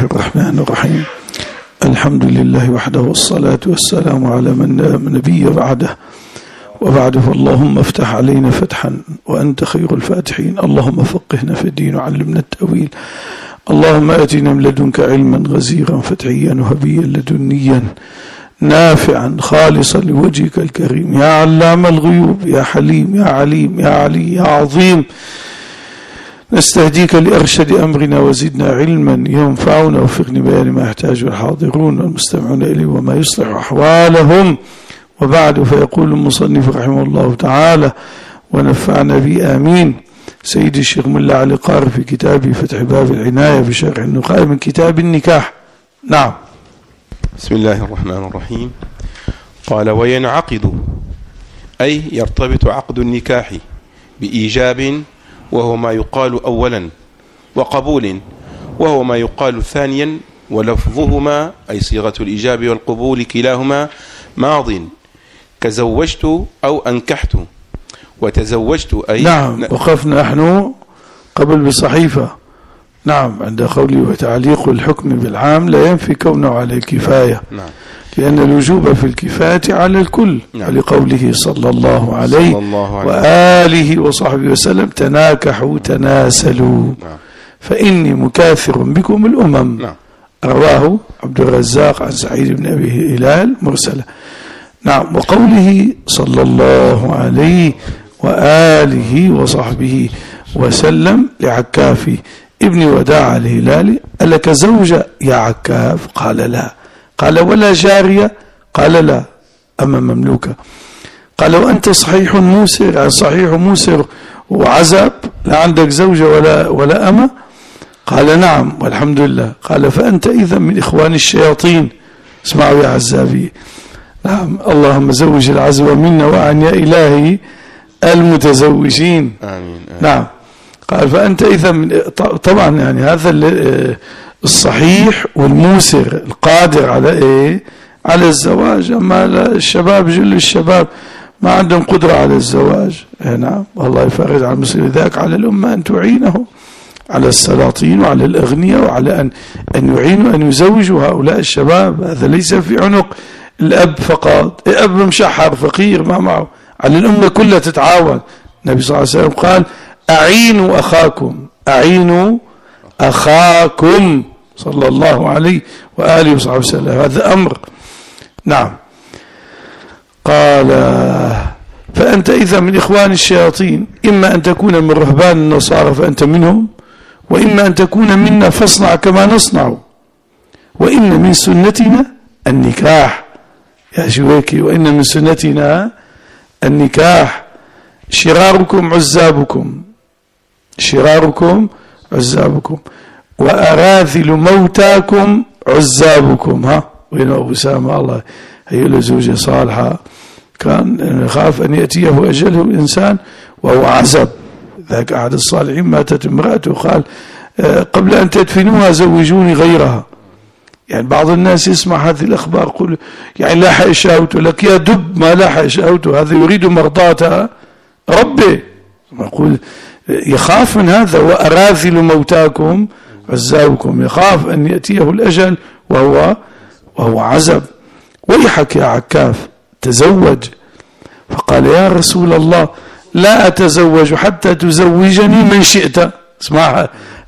الرحمن الرحيم. الحمد لله وحده والصلاة والسلام على من نبي بعده، وبعد فاللهم افتح علينا فتحا وأنت خير الفاتحين. اللهم فقهنا في الدين وعلمنا التأويل. اللهم آتنا من لدنك علما غزيرا فتحيا وهبيا لدنيا نافعا خالصا لوجهك الكريم. يا علام الغيوب، يا حليم، يا عليم، يا علي، يا عظيم، نستهديك لأرشد أمرنا وزدنا علما ينفعنا، وفقنا بيان ما يحتاجه الحاضرون والمستمعون إليه وما يصلح أحوالهم. وبعد، فيقول المصنف رحمه الله تعالى ونفعنا به آمين، سيد الشيخ ملا علي قاري في كتابه فتح باب العناية بشرح النخاع من كتاب النكاح. نعم. بسم الله الرحمن الرحيم. قال: وينعقد، أي يرتبط عقد النكاح بإيجاب وهو ما يقال أولا، وقبول وهو ما يقال ثانيا، ولفظهما أي صيغة الإيجاب والقبول كلاهما ماض، كزوجت أو أنكحت. وتزوجت أي نعم. وقفنا نحن قبل بصحيفة. نعم. عند قوله وتعليق الحكم بالعام لا ينفي كونه على الكفاية. نعم. لأن الوجوب في الكفاية على الكل. نعم. لقوله صلى الله عليه وآله وصحبه وسلم تناكحوا تناسلوا. نعم. فإني مكاثر بكم الأمم. نعم. رواه عبد الرزاق عن سعيد بن أبي هلال مرسلة. نعم. وقوله صلى الله عليه وآله وصحبه وسلم لعكاف ابن وداع الهلالي: ألك زوجة يا عكاف؟ قال لا. قال: ولا جارية؟ قال لا. أما مملوكة؟ قال: وأنت صحيح موسر، يعني صحيح موسر وعزب، لا عندك زوجة ولا أما؟ قال: نعم والحمد لله. قال: فأنت إذا من إخوان الشياطين. اسمعوا يا عزابي. نعم. اللهم زوج العزب منا وعن يا إلهي المتزوجين. آمين. نعم. قال: فأنت إذا من، طبعا يعني هذا الصحيح والموسر القادر على إيه؟ على الزواج. أما الشباب، جل الشباب ما عندهم قدرة على الزواج. نعم. الله يفرج عن المسلم ذاك على الأمة أن تعينه على السلاطين وعلى الأغنياء، وعلى أن يعينوا أن يزوجوا هؤلاء الشباب. هذا ليس في عنق الأب فقط. الأب مشحر فقير ما معه، على الأمة كلها تتعاون. النبي صلى الله عليه وسلم قال: أعينوا أخاكم، أعينوا أخاكم، صلى الله عليه وآله وصحبه وسلم. هذا أمر. نعم. قال: فأنت إذا من إخوان الشياطين، إما أن تكون من رهبان النصارى فأنت منهم، وإما أن تكون منا فاصنع كما نصنع. وإن من سنتنا النكاح يا شويكي، وإن من سنتنا النكاح. شراركم عزابكم، شراركم عزابكم، وأراذل موتاكم عزابكم. ها وين أبو سامة؟ الله هي له زوجة صالحة، كان يخاف أن يأتيه أجله الإنسان وهو عزب. ذاك أحد الصالحين ماتت امرأته، قال: قبل أن تدفنوها زوجوني غيرها. يعني بعض الناس يسمع هذه الأخبار يقول يعني لاحق شهوته. لك يا دب، ما لاحق شهوته، هذا يريد مرضاتها ربي. يقول يخاف من هذا. وأراذل موتاكم عزابكم، يخاف أن يأتيه الأجل وهو عزب. ويحك يا عكاف تزوج. فقال: يا رسول الله لا أتزوج حتى تزوجني من شئت. اسمعها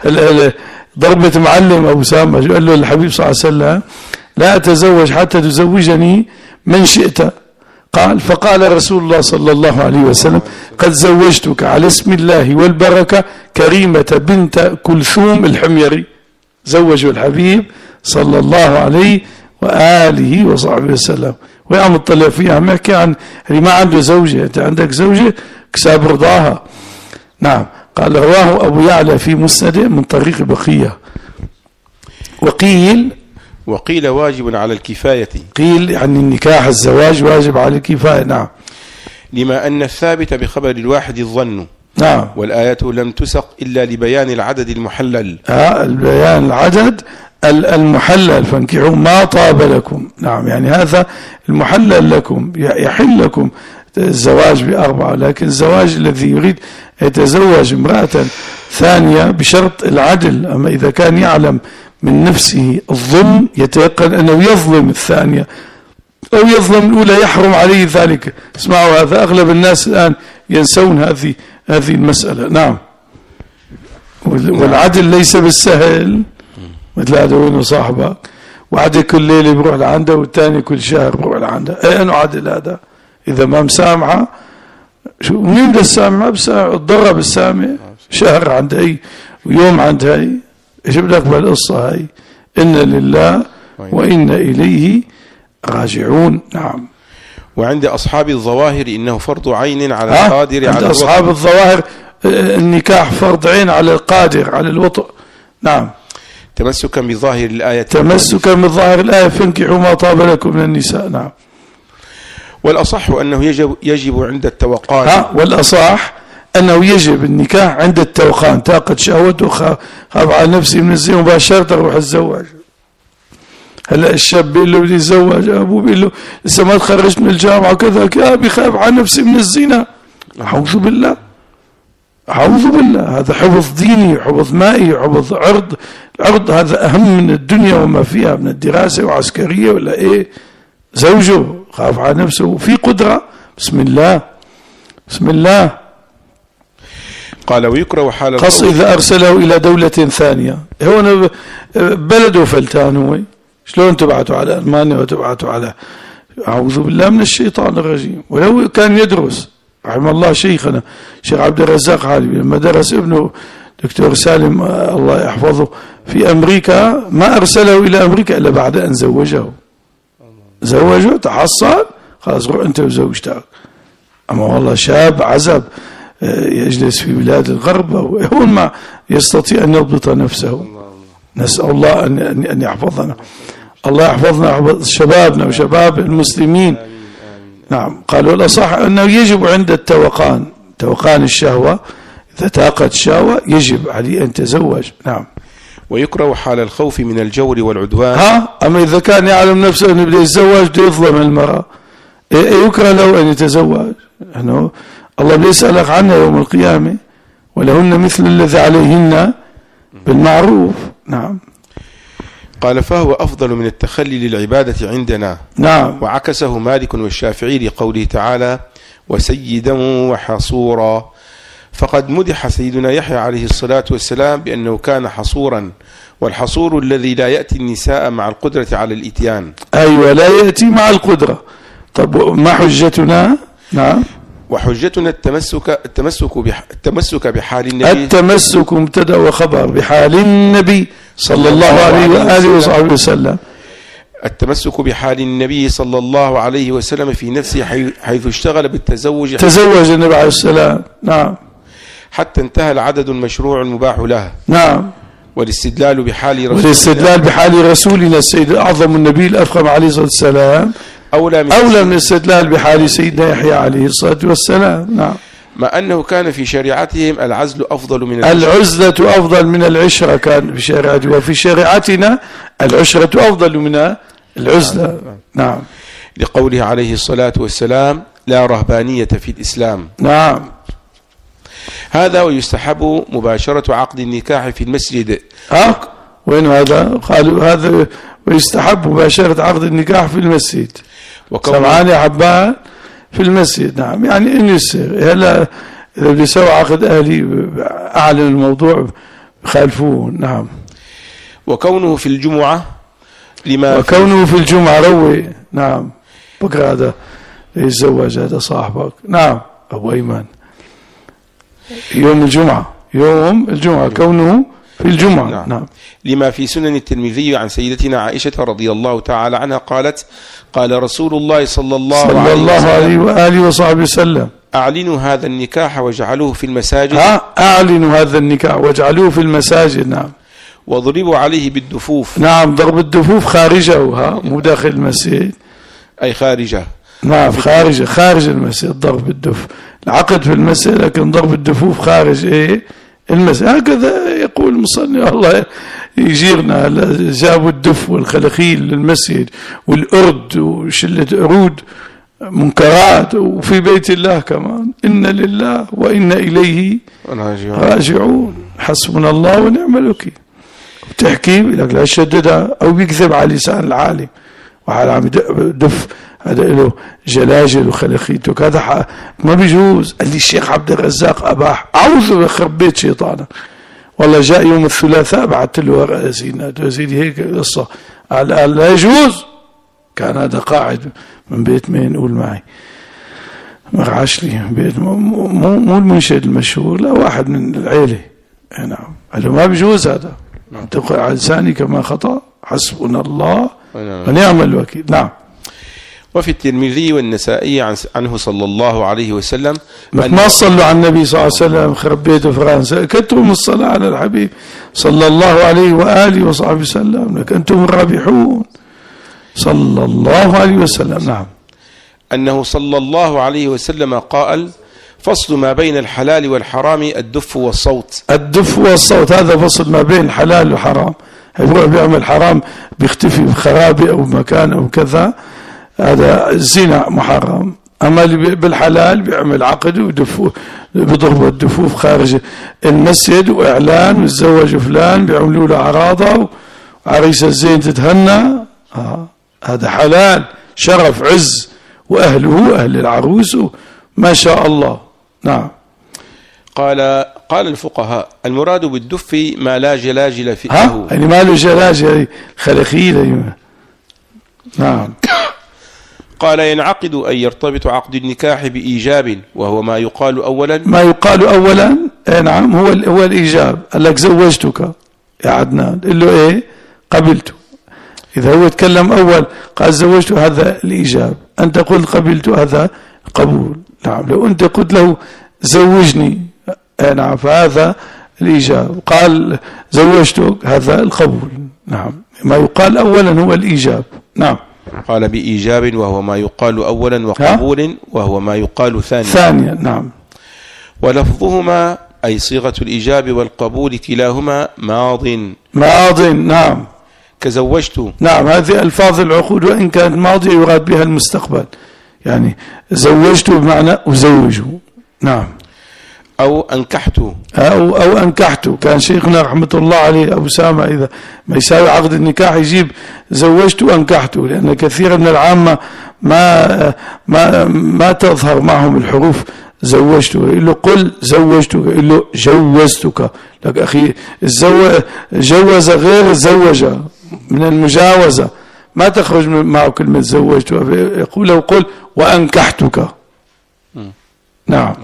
ضربة معلم أبو سامة. قال له الحبيب صلى الله عليه وسلم: لا أتزوج حتى تزوجني من شئت. قال: فقال رسول الله صلى الله عليه وسلم: قد زوجتك على اسم الله والبركة كريمة بنت كلثوم الحميري. زوجوا الحبيب صلى الله عليه وآله وصحبه وسلم. ويعم الطلع فيها عم يحكي عن اللي ما عنده زوجة. أنت عندك زوجة كساب رضاها. نعم. قال: رواه أبو يعلى في مسنده من طريق بقية. وقيل واجب على الكفاية. قيل يعني النكاح الزواج واجب على الكفاية. نعم. لما أن الثابت بخبر الواحد الظن. نعم. والآيات لم تسق إلا لبيان العدد المحلل. البيان العدد المحلل. فانكحوا ما طاب لكم. نعم. يعني هذا المحلل لكم، يحل لكم الزواج ب4، لكن الزواج الذي يريد يتزوج امرأة ثانية بشرط العدل. أما إذا كان يعلم من نفسه الظلم يتيقن أنه يظلم الثانية أو يظلم الأولى يحرم عليه ذلك. اسمعوا، هذا أغلب الناس الآن ينسون هذه المسألة. نعم. والعدل ليس بالسهل، مثل هذا وين صاحبك واحد كل ليلة بروح لعنده والثاني كل شهر بروح لعنده، ايه انه عدل هذا؟ اذا ما مسامحة شو مين بده السامع؟ اتضرب السامع شهر عند هي ويوم عند هي، ايش بدك بالقصة هي؟ إنا لله وإنا إليه راجعون. نعم. وعند أصحاب الظواهر إنه فرض عين على القادر على عند أصحاب الظواهر النكاح فرض عين على القادر على الوطء. نعم. تمسكا بظاهر الآية، تمسكا بظاهر الآية فانكحوا ما طاب لكم من النساء. نعم. والأصح أنه يجب عند التوقان. والأصح أنه يجب النكاح عند التوقان، طاقة شهوته خاف على نفسي من الزنا مباشرة أروح أتزوج. هلا الشاب بيقول له بدي أتزوج، أبوه بيقول له لسه ما تخرجت من الجامعة وكذا، يا أبي خاف على نفسي من الزنا. أعوذ بالله، أعوذ بالله. هذا حفظ ديني، حفظ مائي، حفظ عرض. العرض هذا أهم من الدنيا وما فيها من الدراسة وعسكرية ولا إيه. زوجه خاف على نفسه وفي قدرة، بسم الله بسم الله. قال ويكره حال خاص إذا أرسله إلى دولة ثانية. هون بلده فلتان، هو شلون تبعته على ألمانيا وتبعته على، أعوذ بالله من الشيطان الرجيم. ولو كان يدرس، رحم الله شيخنا شيخ عبد الرزاق عالبي لما درس ابنه دكتور سالم الله يحفظه في أمريكا، ما أرسله إلى أمريكا إلا بعد أن زوجه تحصل، خلاص روح أنت وزوجتك. أما والله شاب عزب يجلس في بلاد الغرب هون ما يستطيع أن يضبط نفسه. نسأل الله أن يحفظنا، الله يحفظنا ويحفظ شبابنا وشباب المسلمين. نعم. قالوا الأصح أنه يجب عند توقان الشهوة، إذا طاقت الشهوة يجب عليه أن يتزوج. نعم. ويكره حال الخوف من الجور والعدوان. أما إذا كان يعلم نفسه أنه بده يتزوج بده يظلم المرأة، يكره له أن يتزوج. أنه الله بيسألك عنها يوم القيامة، ولهن مثل الذي عليهن بالمعروف. نعم. قال فهو أفضل من التخلي للعبادة عندنا. نعم. وعكسه مالك والشافعي لقوله تعالى وسيدا وحصورا. فقد مدح سيدنا يحيى عليه الصلاة والسلام بأنه كان حصورا، والحصور الذي لا يأتي النساء مع القدرة على الإتيان. أيوة، لا يأتي مع القدرة. طب ما حجتنا؟ نعم. وحجتنا التمسك بحال النبي. التمسك مبتدأ وخبر بحال النبي صلى الله عليه وآله وصحبه وسلم. التمسك بحال النبي صلى الله عليه وسلم في نفسه حيث اشتغل بالتزوج. تزوج النبي عليه السلام. نعم. حتى انتهى العدد المشروع المباح له. نعم. والاستدلال بحال رسولنا السيد الأعظم النبي الأفخم عليه الصلاة والسلام أولى من الاستدلال بحال سيدنا يحيى عليه الصلاة والسلام. نعم. مع أنه كان في شريعتهم العزلة أفضل من العشرة كان في شريعتهم، وفي شريعتنا العشرة أفضل من العزلة. نعم. لقوله عليه الصلاة والسلام لا رهبانية في الإسلام. نعم. هذا ويستحب مباشرة عقد النكاح في المسجد. وين هذا؟ قالوا هذا ويستحب مباشرة عقد النكاح في المسجد. سمعان يا حبان في المسجد. نعم. يعني إن يسر هلا إذا بده يسوي عقد أهلي أعلن الموضوع بخالفون. نعم. وكونه في الجمعة روي. نعم. بكرة هذا يتزوج هذا صاحبك. نعم. أبو أيمن يوم الجمعة كونه في الجمعة. نعم. لما في سنن الترمذي عن سيدتنا عائشة رضي الله تعالى عنها قالت قال رسول الله صلى الله عليه وآله وصحبه وسلم أعلنوا هذا النكاح واجعلوه في المساجد. أعلنوا هذا النكاح واجعلوه في المساجد. نعم. وضربوا عليه بالدفوف. نعم. ضرب الدفوف خارجه، مو داخل المسجد، أي خارجه. نعم. خارج المسجد ضرب الدف. العقد في المسجد لكن ضرب الدفوف خارج المسجد. هكذا يقول المصنف الله يجيرنا. جابوا الدف والخلخيل للمسجد والأرد وشلة أرود منكرات، وفي بيت الله كمان إن لله وإنا إليه راجعون. حسبنا الله ونعم الوكيل. بتحكي لك لا شددها، أو بيكذب على لسان العالم وعلى عم دف، هذا له جلاجل وخلقيته، هذا ما بيجوز. قال لي الشيخ عبد الرزاق أباح، أعوذ بخرب بيت شيطانك. والله جاء يوم الثلاثاء بعثت له ورقة يا سيدي هيك قصة، قال لا يجوز. كان هذا قاعد من بيت مين قول معي، مرعشلي بيت مو المنشد المشهور، لا واحد من العيلة. نعم قال له ما بيجوز هذا، تقول على لساني كما خطأ، حسبنا الله ونعم الوكيل. نعم. وفي الترمذي والنسائي عنه صلى الله عليه وسلم ما صلوا على النبي صلى الله عليه وسلم، خرب بيته فرنسا، كتبوا من الصلاة على الحبيب صلى الله عليه وآله وصحبه وسلم، لك أنتم الرابحون صلى الله عليه وسلم. نعم. أنه صلى الله عليه وسلم قال: فصل ما بين الحلال والحرام الدف والصوت. الدف والصوت هذا فصل ما بين الحلال والحرام. يروح بيعمل حرام بيختفي بخرابة أو مكان أو كذا، هذا الزنا محرم. أما اللي بالحلال بيعمل عقد ودفوف، بيضربوا الدفوف خارج المسجد وإعلان ويتزوج فلان، بيعملوا له عراضة وعريس الزين تتهنى، هذا حلال شرف عز، وأهله أهل العروس ما شاء الله. نعم. قال الفقهاء: المراد بالدف ما لا جلاجل فيه، يعني ما له جلاجل خلخيل. نعم. قال: ينعقد أي يرتبط عقد النكاح بإيجاب، وهو ما يقال أولا. ما يقال أولا نعم هو الإيجاب. قال لك زوجتك يا عدنان، قل له إيه قبلته. إذا هو تكلم أول قال زوجت، هذا الإيجاب. أنت قلت قبلت، هذا قبول. نعم. لو أنت قلت له زوجني، نعم، فهذا الإيجاب. قال زوجتك، هذا القبول. نعم. ما يقال أولا هو الإيجاب. نعم. قال بإيجاب وهو ما يقال أولا، وقبول وهو ما يقال ثانيا. نعم. ولفظهما أي صيغة الإيجاب والقبول كلاهما ماض. نعم. كزوجت. نعم. هذه ألفاظ العقود وإن كانت ماضية يراد بها المستقبل، يعني زوجت بمعنى أزوجه. نعم. أو أنكحت. أو أنكحت. كان شيخنا رحمة الله عليه أبو سامة إذا ما يساوي عقد النكاح يجيب زوجت وأنكحت، لأن كثير من العامة ما تظهر معهم الحروف زوجتك. يقول له قل زوجتك، يقول له جوزتك. لك أخي جوز غير زوج، من المجاوزة ما تخرج معه كلمة زوجتك. يقول له قل وأنكحتك. نعم.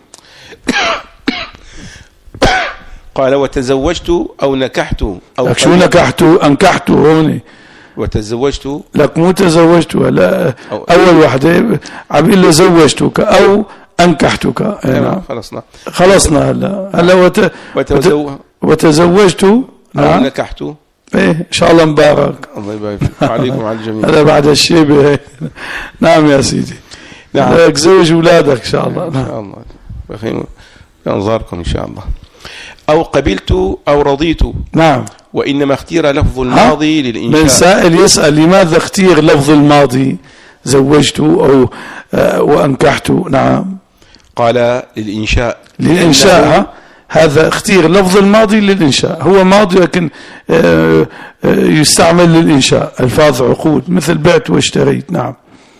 قال: وتزوجت أو نكحت أو شو نكحت أنكحت هون، وتزوجت لك مو تزوجت ولا أول واحدة عبيل له زوجتك أو أنكحتك. نعم. خلصنا هلا وتزوجت أو نكحت. إيه إن شاء الله مبارك. الله يبارك عليكم وعلى الجميع. هذا بعد الشيبة. نعم يا سيدي. نعم. زوج أولادك إن شاء الله. إن شاء الله بخير بأنظاركم إن شاء الله. أو قبلت أو رضيت. نعم. وإنما اختير لفظ الماضي للإنشاء. من سائل يسأل لماذا اختير لفظ الماضي زوجت أو وأنكحت. نعم. قال للإنشاء. هذا اختير لفظ الماضي للإنشاء، هو ماضي لكن يستعمل للإنشاء، ألفاظ عقود مثل بعت واشتريت. نعم.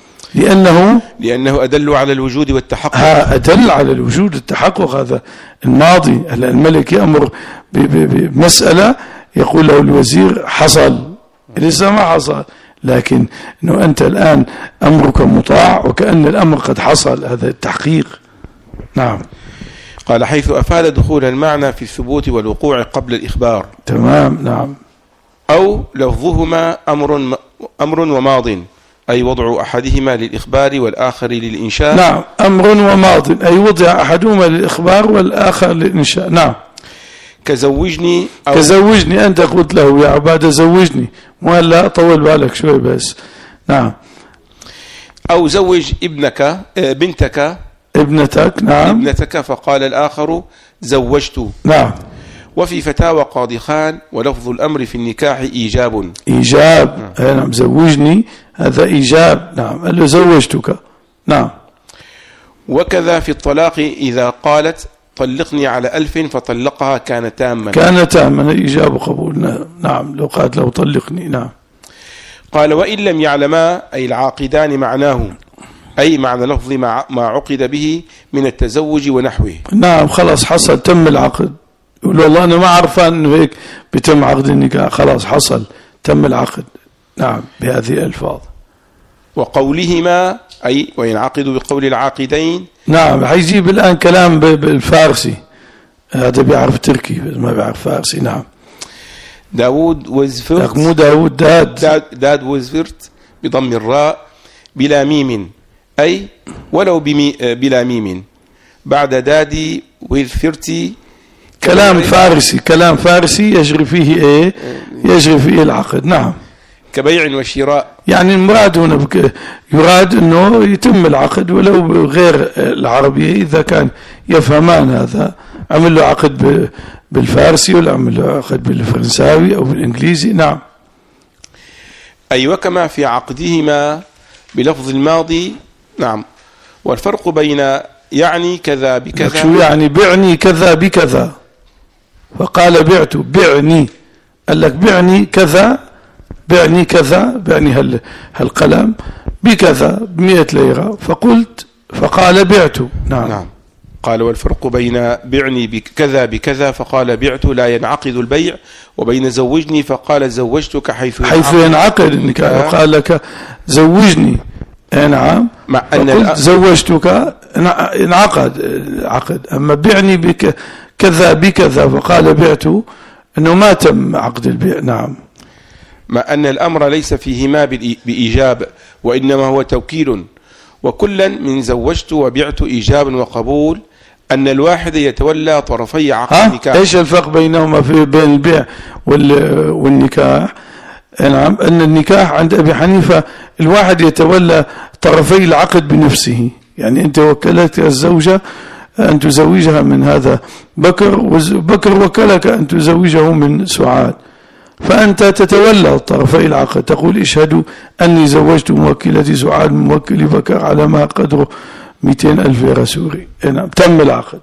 لأنه أدل على الوجود والتحقق. أدل على الوجود والتحقق. هذا الماضي. الملك يأمر بمسألة يقول له الوزير حصل، لسه ما حصل، لكن أنه أنت الآن أمرك مطاع وكأن الأمر قد حصل، هذا التحقيق. نعم. قال: حيث أفاد دخول المعنى في الثبوت والوقوع قبل الإخبار. تمام. نعم. أو لفظهما أمر وماض، أي وضع أحدهما للإخبار والآخر للإنشاء. نعم. أمر وماض، أي وضع أحدهما للإخبار والآخر للإنشاء. نعم. كزوجني كزوجني، أنت قلت له يا عبادة زوجني، ولا طول بالك شوي بس. نعم. أو زوج بنتك. نعم. ابنتك، فقال الآخر زوجت. نعم. وفي فتاوى قاضي خان: ولفظ الأمر في النكاح إيجاب. نعم. زوجني هذا إيجاب. نعم. قال له زوجتك. نعم. وكذا في الطلاق إذا قالت طلقني على 1000 فطلقها كان تاما. كان تاما، إجابة قبول. نعم لو قالت له طلقني. نعم. قال وإن لم يعلما أي العاقدان معناه، أي معنى لفظ ما عقد به من التزوج ونحوه. نعم خلاص حصل، تم العقد. يقول والله أنا ما عرفان أنه هيك بيتم عقد النكاح، خلاص حصل تم العقد. نعم بهذه الألفاظ. وقولهما أي وينعقد بقول العاقدين. نعم حيجيب الآن كلام بالفارسي، هذا بيعرف تركي بس ما بيعرف فارسي. نعم. داود وزفرت، مو داود، داد وزفرت بضم الراء بلا ميم، أي ولو بلا ميم بعد دادي وزفرتي. كلام فارسي، كلام فارسي يجري فيه ايه؟ يجري فيه العقد. نعم. كبيع وشراء، يعني المراد هنا يراد انه يتم العقد ولو بغير العربية، اذا كان يفهمان هذا عمل له عقد بالفارسي ولا عمل له عقد بالفرنساوي او بالانجليزي. نعم. اي وكما في عقدهما بلفظ الماضي. نعم. والفرق بين يعني كذا بكذا، شو يعني بعني كذا بكذا؟ فقال بعت بعني، قال لك بعني كذا، بعني كذا، بعني هالقلم بكذا ب100 ليرة، فقلت فقال بعت. نعم. نعم. قال والفرق بين بعني بكذا بكذا فقال بعت لا ينعقد البيع، وبين زوجني فقال زوجتك حيث ينعقد النكاح. قال لك زوجني، نعم، مع أن زوجتك انعقد العقد. أما بعني كذا بكذا فقال بعت، أنه ما تم عقد البيع. نعم. مع أن الأمر ليس فيهما بإيجاب، وإنما هو توكيل، وكلا من زوجت وبعت إيجاب وقبول، أن الواحد يتولى طرفي عقد النكاح. إيش الفرق بينهما بين البيع والنكاح؟ نعم. أن النكاح عند أبي حنيفة الواحد يتولى طرفي العقد بنفسه، يعني أنت وكلت الزوجة أن تزوجها من هذا بكر، وبكر وكلك أن تزوجه من سعاد، فأنت تتولى طرفي العقد، تقول اشهدوا أني زوجت موكلتي سعاد من موكل بكر على ما قدره 200,000 ليرة سوري. نعم تم العقد.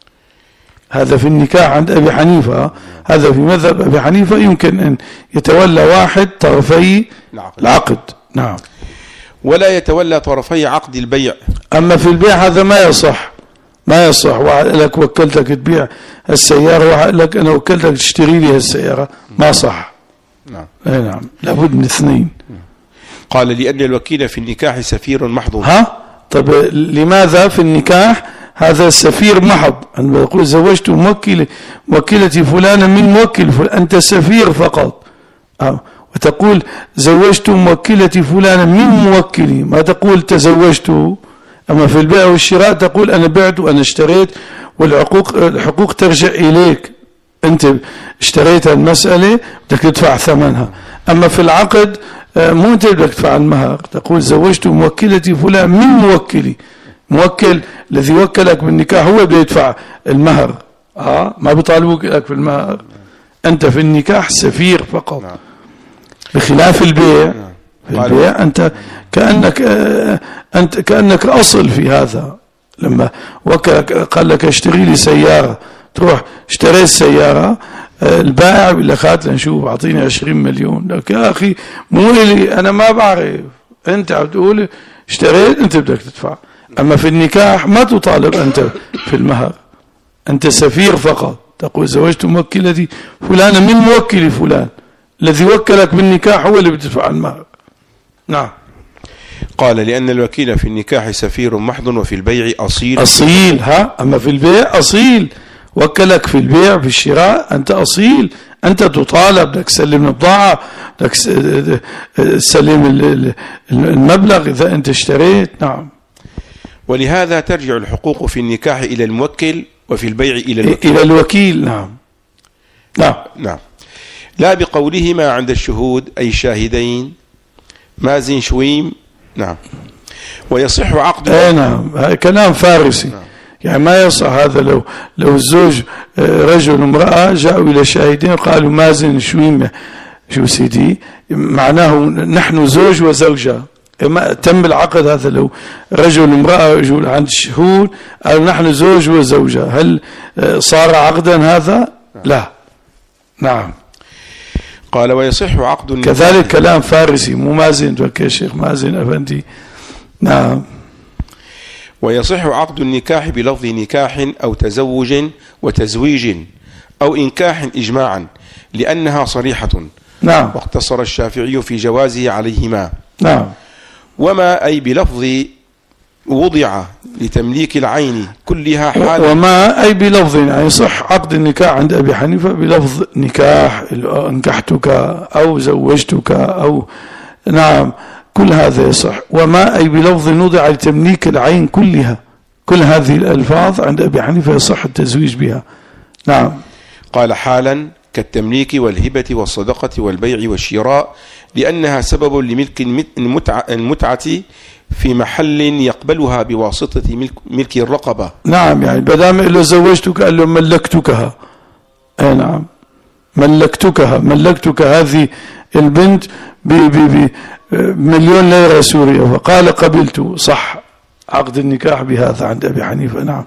هذا في النكاح عند أبي حنيفة. هذا في مذهب أبي حنيفة يمكن أن يتولى واحد طرفي العقد. نعم. ولا يتولى طرفي عقد البيع. أما في البيع هذا ما يصح، ما يصح. واحد لك وكلتك تبيع السيارة، واحد لك أنا وكلتك تشتري لي السيارة، ما صح. نعم. نعم لابد من اثنين. قال لأن الوكيل في النكاح سفير محض. طب لماذا في النكاح هذا السفير محض؟ أنا بقول زوجت موكلتي فلانة من موكل فلان، أنت سفير فقط. وتقول زوجت موكلتي فلانة من موكلي، ما تقول تزوجته. أما في البيع والشراء تقول أنا بعت وأنا اشتريت، الحقوق ترجع إليك، أنت اشتريت المسألة بدك تدفع ثمنها. أما في العقد مو أنت بدك تدفع المهر، تقول زوجت موكلتي فلان من موكلي، موكل الذي وكلك بالنكاح هو بده يدفع المهر. ما بيطالبوك لك في المهر، أنت في النكاح سفير فقط. بخلاف البيع، في البيع أنت كأنك أصل في هذا. لما وكلك قال لك اشتري لي سيارة، تروح اشتريت سيارة، البائع بيقول لك هات لنشوف اعطيني 20 مليون. لك يا أخي مو إلي، أنا ما بعرف، أنت عم تقول اشتريت أنت بدك تدفع. أما في النكاح ما تطالب أنت في المهر، أنت سفير فقط، تقول زوجت موكلتي فلانة من موكلي فلان، الذي وكلك بالنكاح هو اللي بتدفع المهر. نعم. قال لأن الوكيل في النكاح سفير محض، وفي البيع أصيل. أما في البيع أصيل، وكلك في البيع في الشراء أنت أصيل، أنت تطالب، بدك تسلم البضاعة، بدك تسلم المبلغ إذا أنت اشتريت. نعم. ولهذا ترجع الحقوق في النكاح إلى الموكل، وفي البيع إلى الوكيل. نعم. نعم. نعم. لا بقولهما عند الشهود أي شاهدين مازن شويم. نعم. ويصح عقد. نعم. هذا كلام فارسي. نعم. يعني ما يصح هذا لو الزوج رجل وامرأة جاءوا إلى شاهدين قالوا مازن شويم، شو سيدي معناه نحن زوج وزوجة. تم العقد هذا لو رجل وامرأة يجوا عند الشهود قالوا نحن زوج وزوجة، هل صار عقدا هذا؟ لا. نعم. قال ويصح عقد النكاح. كذلك كلام فارسي مو مازن وكي شيخ مازن أفندي. نعم. ويصح عقد النكاح بلفظ نكاح أو تزوج وتزويج أو إنكاح إجماعا لأنها صريحة. نعم. واقتصر الشافعي في جوازه عليهما. نعم. وما أي بلفظ وضع لتمليك العين كلها حال. وما أي بلفظ، يعني صح عقد النكاح عند أبي حنيفة بلفظ نكاح، انكحتك أو زوجتك أو نعم كل هذا يصح. وما أي بلفظ وضع لتمليك العين كلها، كل هذه الألفاظ عند أبي حنيفة يصح التزويج بها. نعم. قال حالا كالتمليك والهبة والصدقة والبيع والشراء لأنها سبب لملك المتعة في محل يقبلها بواسطة ملك الرقبة. نعم، يعني بدام إلا زوجتك قال له ملكتكها. نعم ملكتك هذه البنت بمليون ليرة سورية، فقال قبلت، صح عقد النكاح بهذا عند أبي حنيفة. نعم.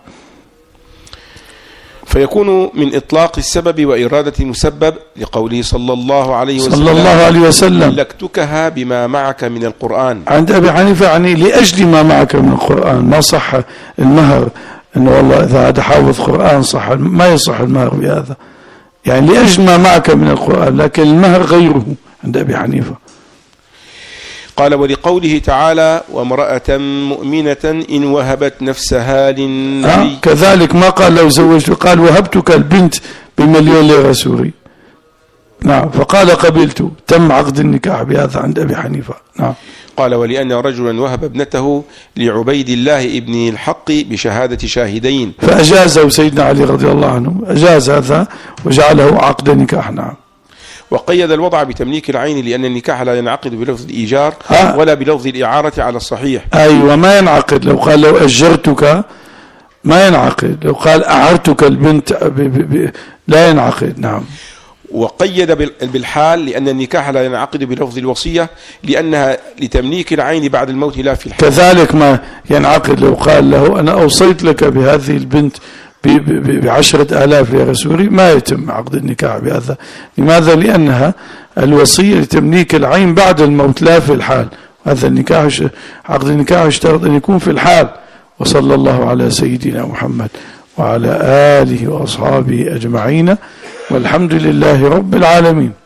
فيكون من إطلاق السبب وإرادة المسبب لقوله صلى الله عليه وسلم ملكتكها بما معك من القرآن. عند أبي حنيفة يعني لأجل ما معك من القرآن، ما صح المهر إنه والله إذا هذا حافظ قرآن صح، ما يصح المهر بهذا، يعني لأجل ما معك من القرآن، لكن المهر غيره عند أبي حنيفة. قال ولقوله تعالى وامرأة مؤمنة إن وهبت نفسها للنبي. كذلك ما قال لو زوجت، قال وهبتك البنت بمليون ليرة سوري. نعم. فقال قبلت، تم عقد النكاح بهذا عند أبي حنيفة. نعم. قال ولأن رجلا وهب ابنته لعبيد الله ابن الحق بشهادة شاهدين فأجازه سيدنا علي رضي الله عنه، أجاز هذا وجعله عقد نكاح. نعم. وقيد الوضع بتمليك العين لأن النكاح لا ينعقد بلفظ الإيجار ولا بلفظ الإعارة على الصحيح. أيوة ما ينعقد، لو قال لو أجرتك ما ينعقد، لو قال أعرتك البنت لا ينعقد. نعم. وقيد بالحال لأن النكاح لا ينعقد بلفظ الوصية لأنها لتمليك العين بعد الموت لا في الحال. كذلك ما ينعقد لو قال له أنا أوصيت لك بهذه البنت ب10,000 ليرة سوري، ما يتم عقد النكاح بهذا. لماذا؟ لأنها الوصية لتمليك العين بعد الموت لا في الحال. هذا النكاح عقد النكاح يشترط أن يكون في الحال. وصلى الله على سيدنا محمد وعلى آله وأصحابه أجمعين، والحمد لله رب العالمين.